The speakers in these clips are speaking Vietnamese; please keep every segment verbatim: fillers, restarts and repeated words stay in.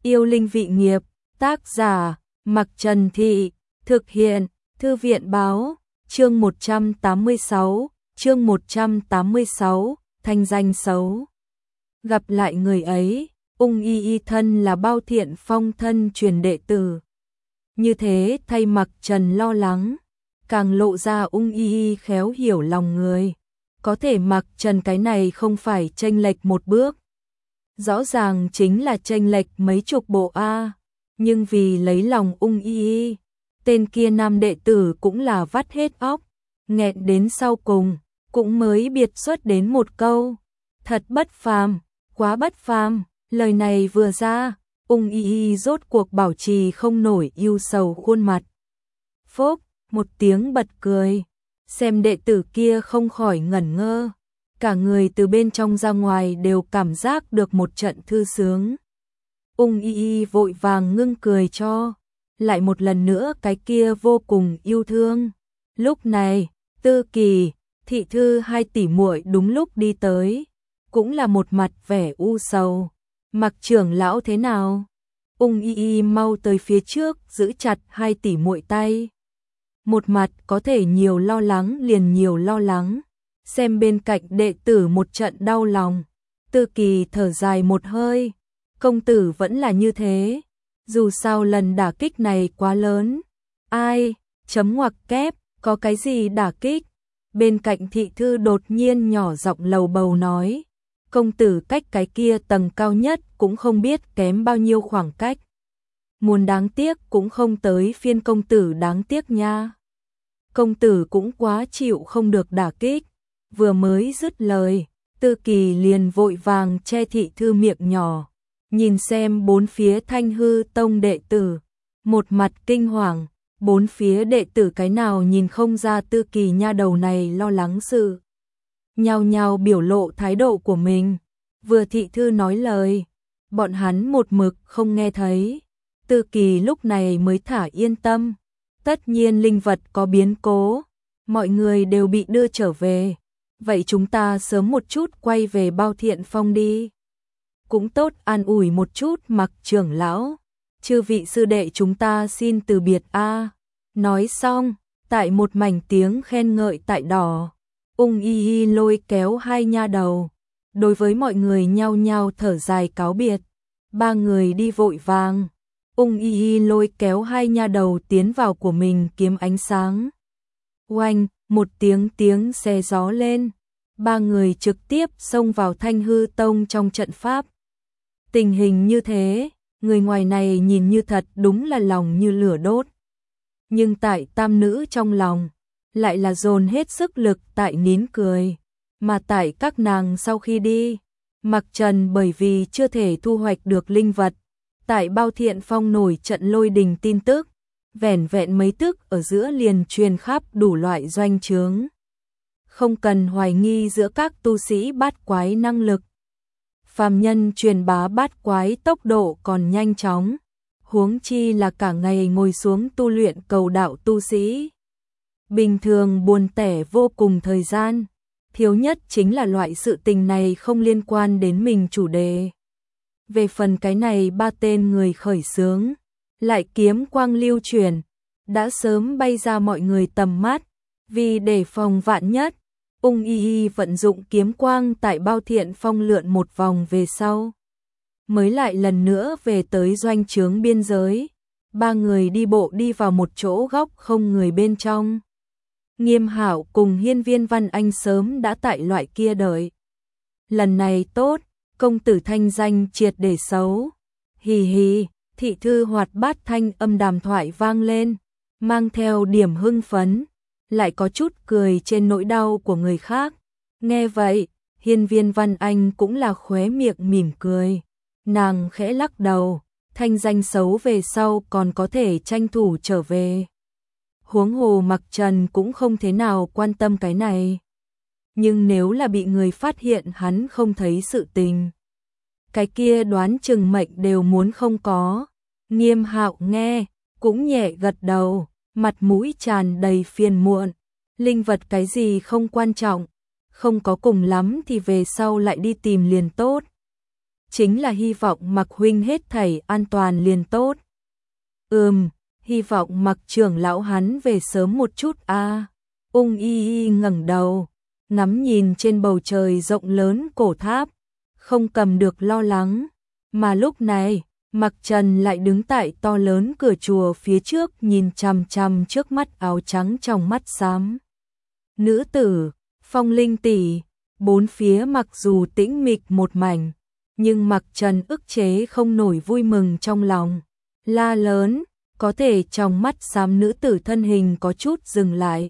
Yêu linh vị nghiệp, tác giả, Mặc Trần Thị, thực hiện, Thư viện báo, chương một trăm tám mươi sáu, chương một trăm tám mươi sáu, thanh danh xấu. Gặp lại người ấy, Ung Y Y thân là Bao Thiện Phong thân truyền đệ tử. Như thế thay Mặc Trần lo lắng, càng lộ ra Ung Y Y khéo hiểu lòng người. Có thể Mặc Trần cái này không phải chênh lệch một bước. Rõ ràng chính là chênh lệch mấy chục bộ A, nhưng vì lấy lòng Ung Y Y, tên kia nam đệ tử cũng là vắt hết óc, nghẹn đến sau cùng, cũng mới biệt xuất đến một câu. Thật bất phàm, quá bất phàm, lời này vừa ra, Ung Y Y rốt cuộc bảo trì không nổi ưu sầu khuôn mặt. Phốc, một tiếng bật cười, xem đệ tử kia không khỏi ngẩn ngơ. Cả người từ bên trong ra ngoài đều cảm giác được một trận thư sướng. Ung Y Y vội vàng ngưng cười cho, lại một lần nữa cái kia vô cùng yêu thương. Lúc này, Tư Kỳ, Thị Thư hai tỷ muội đúng lúc đi tới, cũng là một mặt vẻ u sầu. Mặc trưởng lão thế nào? Ung Y Y mau tới phía trước giữ chặt hai tỷ muội tay. Một mặt có thể nhiều lo lắng liền nhiều lo lắng. Xem bên cạnh đệ tử một trận đau lòng, Tư Kỳ thở dài một hơi, công tử vẫn là như thế, dù sao lần đả kích này quá lớn. Ai, chấm ngoặc kép, có cái gì đả kích? Bên cạnh Thị Thư đột nhiên nhỏ giọng lầu bầu nói, công tử cách cái kia tầng cao nhất cũng không biết kém bao nhiêu khoảng cách. Muốn đáng tiếc cũng không tới phiên công tử đáng tiếc nha. Công tử cũng quá chịu không được đả kích. Vừa mới dứt lời, Tư Kỳ liền vội vàng che Thị Thư miệng nhỏ, nhìn xem bốn phía Thanh Hư Tông đệ tử, một mặt kinh hoàng, bốn phía đệ tử cái nào nhìn không ra Tư Kỳ nha đầu này lo lắng sự. Nhao nhao biểu lộ thái độ của mình, vừa Thị Thư nói lời, bọn hắn một mực không nghe thấy. Tư Kỳ lúc này mới thả yên tâm, tất nhiên linh vật có biến cố, mọi người đều bị đưa trở về. Vậy chúng ta sớm một chút quay về Bao Thiện Phong đi. Cũng tốt an ủi một chút Mặc trưởng lão. Chư vị sư đệ chúng ta xin từ biệt a. Nói xong, tại một mảnh tiếng khen ngợi tại đỏ, Ung Y Y lôi kéo hai nha đầu. Đối với mọi người nhao nhao thở dài cáo biệt. Ba người đi vội vàng. Ung Y Y lôi kéo hai nha đầu tiến vào của mình kiếm ánh sáng. Oanh, một tiếng tiếng xe gió lên, ba người trực tiếp xông vào Thanh Hư Tông trong trận pháp. Tình hình như thế, người ngoài này nhìn như thật đúng là lòng như lửa đốt. Nhưng tại tam nữ trong lòng, lại là dồn hết sức lực tại nín cười. Mà tại các nàng sau khi đi, Mặc Trần bởi vì chưa thể thu hoạch được linh vật, tại Bao Thiện Phong nổi trận lôi đình tin tức. Vẻn vẹn mấy tức ở giữa liền truyền khắp đủ loại doanh trướng. Không cần hoài nghi giữa các tu sĩ bát quái năng lực. Phàm nhân truyền bá bát quái tốc độ còn nhanh chóng, huống chi là cả ngày ngồi xuống tu luyện cầu đạo tu sĩ. Bình thường buồn tẻ vô cùng thời gian, thiếu nhất chính là loại sự tình này không liên quan đến mình chủ đề. Về phần cái này ba tên người khởi xướng, lại kiếm quang lưu truyền, đã sớm bay ra mọi người tầm mắt, vì để phòng vạn nhất, Ung Y Y vận dụng kiếm quang tại Bao Thiện Phong lượn một vòng về sau, mới lại lần nữa về tới doanh trướng biên giới. Ba người đi bộ đi vào một chỗ góc không người bên trong. Nghiêm Hạo cùng Hiên Viên Văn Anh sớm đã tại loại kia đợi. Lần này tốt, công tử thanh danh triệt để xấu. Hì hì. Thị Thư hoạt bát thanh âm đàm thoại vang lên, mang theo điểm hưng phấn, lại có chút cười trên nỗi đau của người khác. Nghe vậy, Hiên Viên Văn Anh cũng là khóe miệng mỉm cười. Nàng khẽ lắc đầu, thanh danh xấu về sau còn có thể tranh thủ trở về. Huống hồ Mặc Trần cũng không thế nào quan tâm cái này. Nhưng nếu là bị người phát hiện hắn không thấy sự tình, cái kia đoán chừng mệnh đều muốn không có. Nghiêm Hạo nghe, cũng nhẹ gật đầu, mặt mũi tràn đầy phiền muộn. Linh vật cái gì không quan trọng, không có cùng lắm thì về sau lại đi tìm liền tốt. chính là hy vọng Mặc huynh hết thảy an toàn liền tốt. Ừm, hy vọng Mặc trưởng lão hắn về sớm một chút a. À. Ung Y Y ngẩng đầu, ngắm nhìn trên bầu trời rộng lớn cổ tháp, không cầm được lo lắng, mà lúc này, Mặc Trần lại đứng tại to lớn cửa chùa phía trước nhìn chằm chằm trước mắt áo trắng trong mắt xám. Nữ tử, Phong Linh tỷ, bốn phía mặc dù tĩnh mịch một mảnh, nhưng Mặc Trần ức chế không nổi vui mừng trong lòng, la lớn, có thể trong mắt xám nữ tử thân hình có chút dừng lại,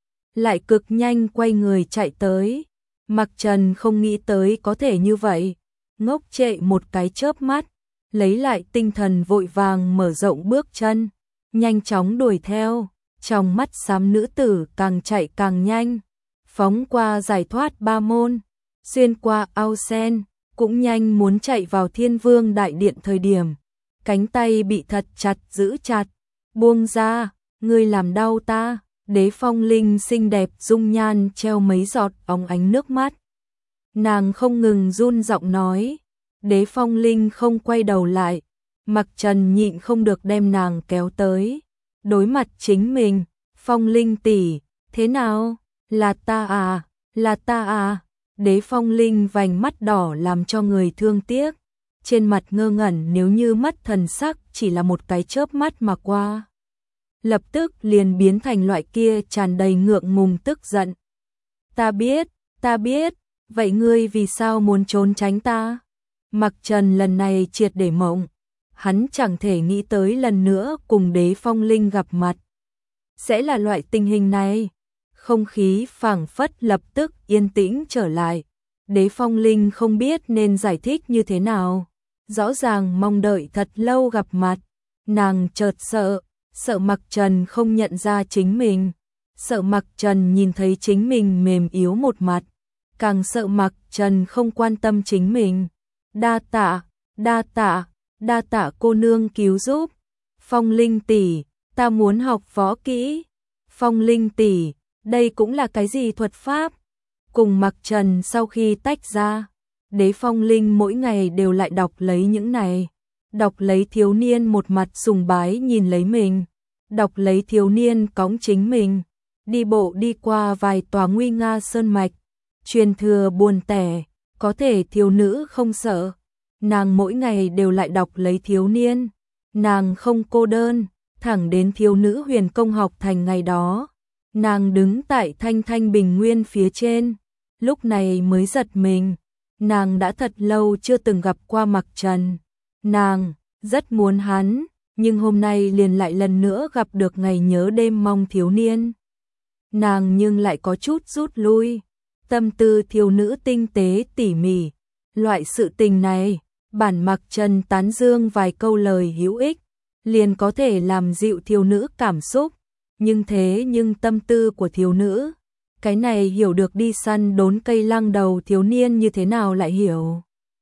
lại cực nhanh quay người chạy tới. Mặc Trần không nghĩ tới có thể như vậy, ngốc trệ một cái chớp mắt, lấy lại tinh thần vội vàng mở rộng bước chân, nhanh chóng đuổi theo, trong mắt xám nữ tử càng chạy càng nhanh, phóng qua giải thoát ba môn, xuyên qua ao sen, cũng nhanh muốn chạy vào Thiên Vương đại điện thời điểm, cánh tay bị thật chặt giữ chặt, buông ra, ngươi làm đau ta. Đế Phong Linh xinh đẹp dung nhan treo mấy giọt óng ánh nước mắt. Nàng không ngừng run giọng nói. Đế Phong Linh không quay đầu lại. Mặc Trần nhịn không được đem nàng kéo tới. Đối mặt chính mình. Phong Linh tỷ, thế nào? Là ta à? Là ta à? Đế Phong Linh vành mắt đỏ làm cho người thương tiếc. Trên mặt ngơ ngẩn nếu như mất thần sắc chỉ là một cái chớp mắt mà qua. Lập tức liền biến thành loại kia tràn đầy ngượng ngùng tức giận. Ta biết, ta biết, vậy ngươi vì sao muốn trốn tránh ta? Mặc Trần lần này triệt để mộng, hắn chẳng thể nghĩ tới lần nữa cùng Đế Phong Linh gặp mặt. Sẽ là loại tình hình này, không khí phảng phất lập tức yên tĩnh trở lại. Đế Phong Linh không biết nên giải thích như thế nào, rõ ràng mong đợi thật lâu gặp mặt, nàng chợt sợ. Sợ Mặc Trần không nhận ra chính mình, sợ Mặc Trần nhìn thấy chính mình mềm yếu một mặt, càng sợ Mặc Trần không quan tâm chính mình. Đa tạ, đa tạ, đa tạ cô nương cứu giúp. Phong Linh tỷ, ta muốn học võ kỹ. Phong Linh tỷ, đây cũng là cái gì thuật pháp? Cùng Mặc Trần sau khi tách ra, Đế Phong Linh mỗi ngày đều lại đọc lấy những này. Đọc lấy thiếu niên một mặt sùng bái nhìn lấy mình, đọc lấy thiếu niên cõng chính mình, đi bộ đi qua vài tòa nguy nga sơn mạch, truyền thừa buồn tẻ, có thể thiếu nữ không sợ, nàng mỗi ngày đều lại đọc lấy thiếu niên, nàng không cô đơn, thẳng đến thiếu nữ huyền công học thành ngày đó, nàng đứng tại thanh thanh bình nguyên phía trên, lúc này mới giật mình, nàng đã thật lâu chưa từng gặp qua Mặc Trần. Nàng rất muốn hắn, nhưng hôm nay liền lại lần nữa gặp được ngày nhớ đêm mong thiếu niên. Nàng nhưng lại có chút rút lui, tâm tư thiếu nữ tinh tế tỉ mỉ. Loại sự tình này, bản Mặc Trần tán dương vài câu lời hữu ích, liền có thể làm dịu thiếu nữ cảm xúc. Nhưng thế nhưng tâm tư của thiếu nữ, cái này hiểu được đi săn đốn cây lăng đầu thiếu niên như thế nào lại hiểu.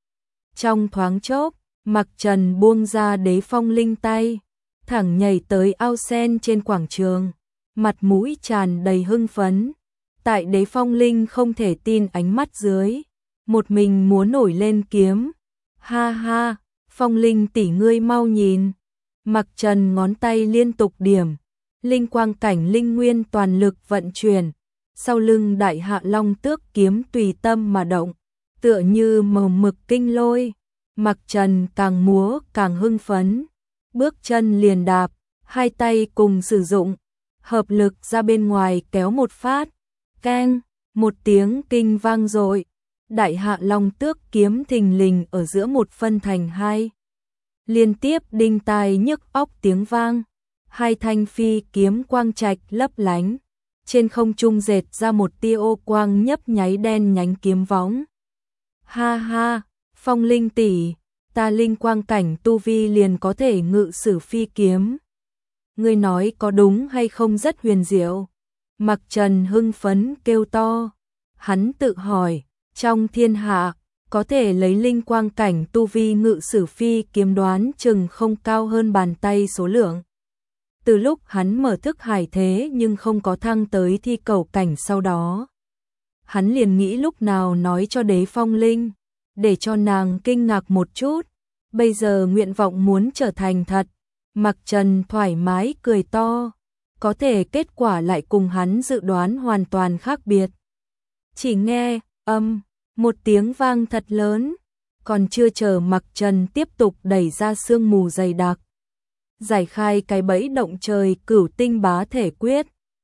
Trong thoáng chốc, Mặc Trần buông ra Đế Phong Linh tay, thẳng nhảy tới ao sen trên quảng trường, mặt mũi tràn đầy hưng phấn. Tại Đế Phong Linh không thể tin ánh mắt dưới, một mình múa nổi lên kiếm. Ha ha, Phong Linh tỷ ngươi mau nhìn. Mặc Trần ngón tay liên tục điểm, linh quang cảnh linh nguyên toàn lực vận chuyển, sau lưng đại hạ long tước kiếm tùy tâm mà động, tựa như màu mực kinh lôi. Mặc Trần càng múa càng hưng phấn, bước chân liền đạp, hai tay cùng sử dụng, hợp lực ra bên ngoài kéo một phát, keng, một tiếng kinh vang dội, đại hạ long tước kiếm thình lình ở giữa một phân thành hai, liên tiếp đinh tai nhức óc tiếng vang, hai thanh phi kiếm quang trạch lấp lánh, trên không trung dệt ra một tia ô quang nhấp nháy đen nhánh kiếm võng. Ha ha, Phong Linh tỷ, ta linh quang cảnh tu vi liền có thể ngự sử phi kiếm. Ngươi nói có đúng hay không rất huyền diệu. Mặc Trần hưng phấn kêu to. Hắn tự hỏi, trong thiên hạ, có thể lấy linh quang cảnh tu vi ngự sử phi kiếm đoán chừng không cao hơn bàn tay số lượng. Từ lúc hắn mở thức hải thế nhưng không có thăng tới thi cầu cảnh sau đó. Hắn liền nghĩ lúc nào nói cho Đế Phong Linh. để cho nàng kinh ngạc một chút. Bây giờ nguyện vọng muốn trở thành thật. Mặc Trần thoải mái cười to, có thể kết quả lại cùng hắn dự đoán hoàn toàn khác biệt. Chỉ nghe, âm, một tiếng vang thật lớn, còn chưa chờ Mặc Trần tiếp tục đẩy ra sương mù dày đặc. Giải khai cái bẫy động trời cửu tinh bá thể quyết,